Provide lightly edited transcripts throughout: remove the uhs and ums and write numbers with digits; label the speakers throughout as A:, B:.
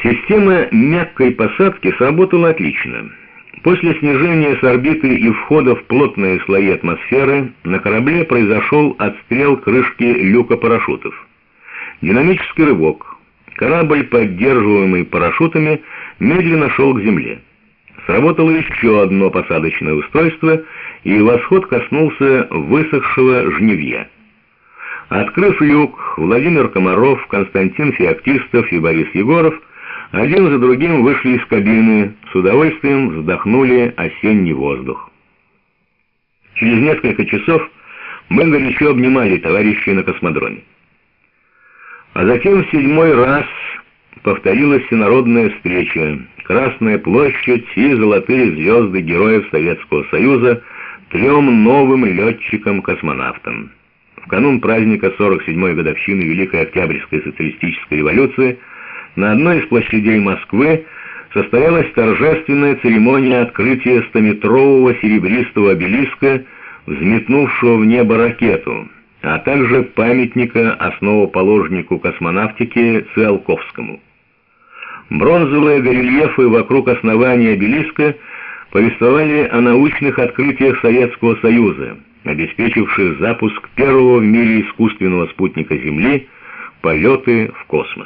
A: Система мягкой посадки сработала отлично. После снижения с орбиты и входа в плотные слои атмосферы на корабле произошел отстрел крышки люка парашютов. Динамический рывок. Корабль, поддерживаемый парашютами, медленно шел к земле. Сработало еще одно посадочное устройство, и восход коснулся высохшего жнивья. Открыв люк, Владимир Комаров, Константин Феоктистов и Борис Егоров один за другим вышли из кабины, с удовольствием вздохнули осенний воздух. Через несколько часов мы горячо обнимали товарищей на космодроме. А затем в 7-й раз повторилась всенародная встреча, Красная площадь и золотые звезды героев Советского Союза 3 новым летчикам-космонавтам. В канун праздника 47-й годовщины Великой Октябрьской социалистической революции на одной из площадей Москвы состоялась торжественная церемония открытия 100-метрового серебристого обелиска, взметнувшего в небо ракету, а также памятника основоположнику космонавтики Циолковскому. Бронзовые горельефы вокруг основания обелиска повествовали о научных открытиях Советского Союза, обеспечивших запуск первого в мире искусственного спутника Земли, полеты в космос.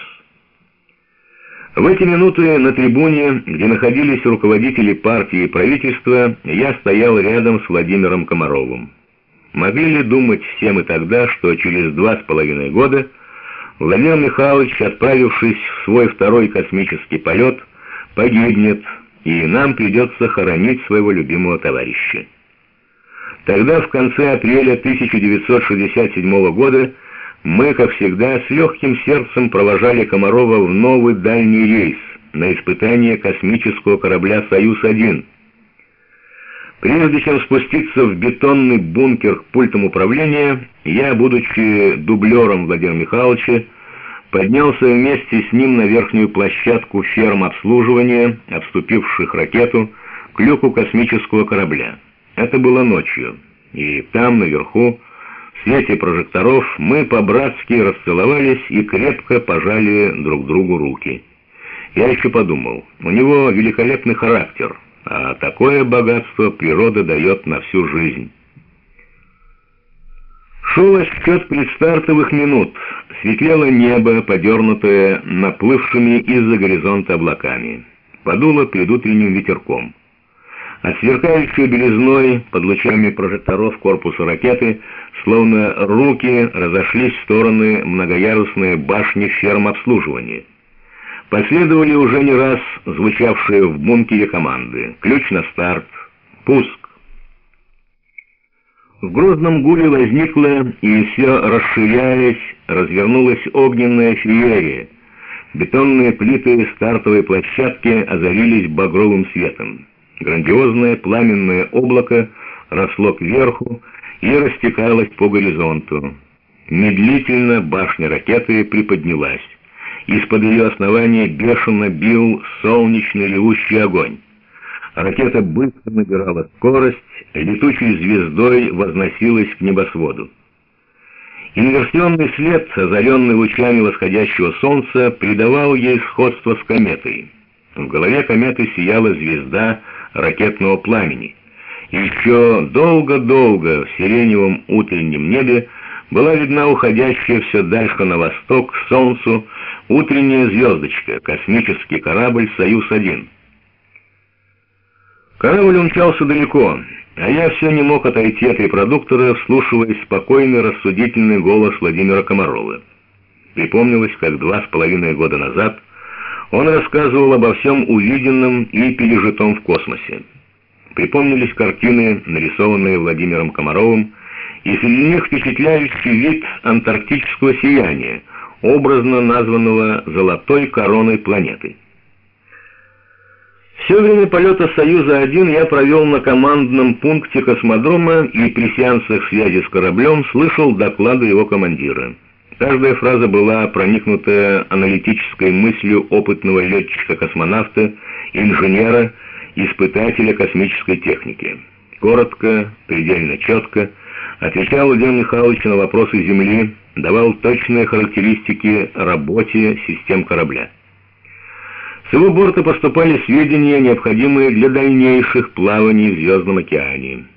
A: В эти минуты на трибуне, где находились руководители партии и правительства, я стоял рядом с Владимиром Комаровым. Могли ли думать все мы тогда, что через 2,5 года Владимир Михайлович, отправившись в свой 2-й космический полет, погибнет, и нам придется хоронить своего любимого товарища? Тогда, в конце апреля 1967 года, мы, как всегда, с легким сердцем провожали Комарова в новый дальний рейс на испытание космического корабля «Союз-1». Прежде чем спуститься в бетонный бункер к пультам управления, я, будучи дублером Владимира Михайловича, поднялся вместе с ним на верхнюю площадку ферм обслуживания, обступивших ракету, к люку космического корабля. Это было ночью, и там, наверху, в свете прожекторов, мы по-братски расцеловались и крепко пожали друг другу руки. Я еще подумал, у него великолепный характер, а такое богатство природа дает на всю жизнь. Шел отсчет предстартовых минут, светлело небо, подернутое наплывшими из-за горизонта облаками. Подуло предутренним ветерком. От сверкающей белизной под лучами прожекторов корпуса ракеты, словно руки, разошлись в стороны многоярусные башни ферм обслуживания. Последовали уже не раз звучавшие в бункере команды: ключ на старт, пуск. В грозном гуле возникла и все расширяясь, развернулась огненная феерия. Бетонные плиты стартовой площадки озарились багровым светом. Грандиозное пламенное облако росло кверху и растекалось по горизонту. Медлительно башня ракеты приподнялась. Из-под ее основания бешено бил солнечный ревущий огонь. Ракета быстро набирала скорость, летучей звездой возносилась к небосводу. Инверсионный след, озаренный лучами восходящего солнца, придавал ей сходство с кометой. В голове кометы сияла звезда ракетного пламени. И еще долго-долго в сиреневом утреннем небе была видна уходящая все дальше на восток к солнцу утренняя звездочка, космический корабль «Союз-1». Корабль умчался далеко, а я все не мог отойти от репродуктора, вслушиваясь в спокойный, рассудительный голос Владимира Комарова. Припомнилось, как 2,5 года назад он рассказывал обо всем увиденном и пережитом в космосе. Припомнились картины, нарисованные Владимиром Комаровым, и среди них впечатляющий вид антарктического сияния, образно названного «золотой короной планеты». Все время полета «Союза-1» я провел на командном пункте космодрома и при сеансах связи с кораблем слышал доклады его командира. Каждая фраза была проникнута аналитической мыслью опытного летчика-космонавта, инженера, испытателя космической техники. Коротко, предельно четко отвечал Владимир Михайлович на вопросы Земли, давал точные характеристики работе систем корабля. С его борта поступали сведения, необходимые для дальнейших плаваний в Звездном океане.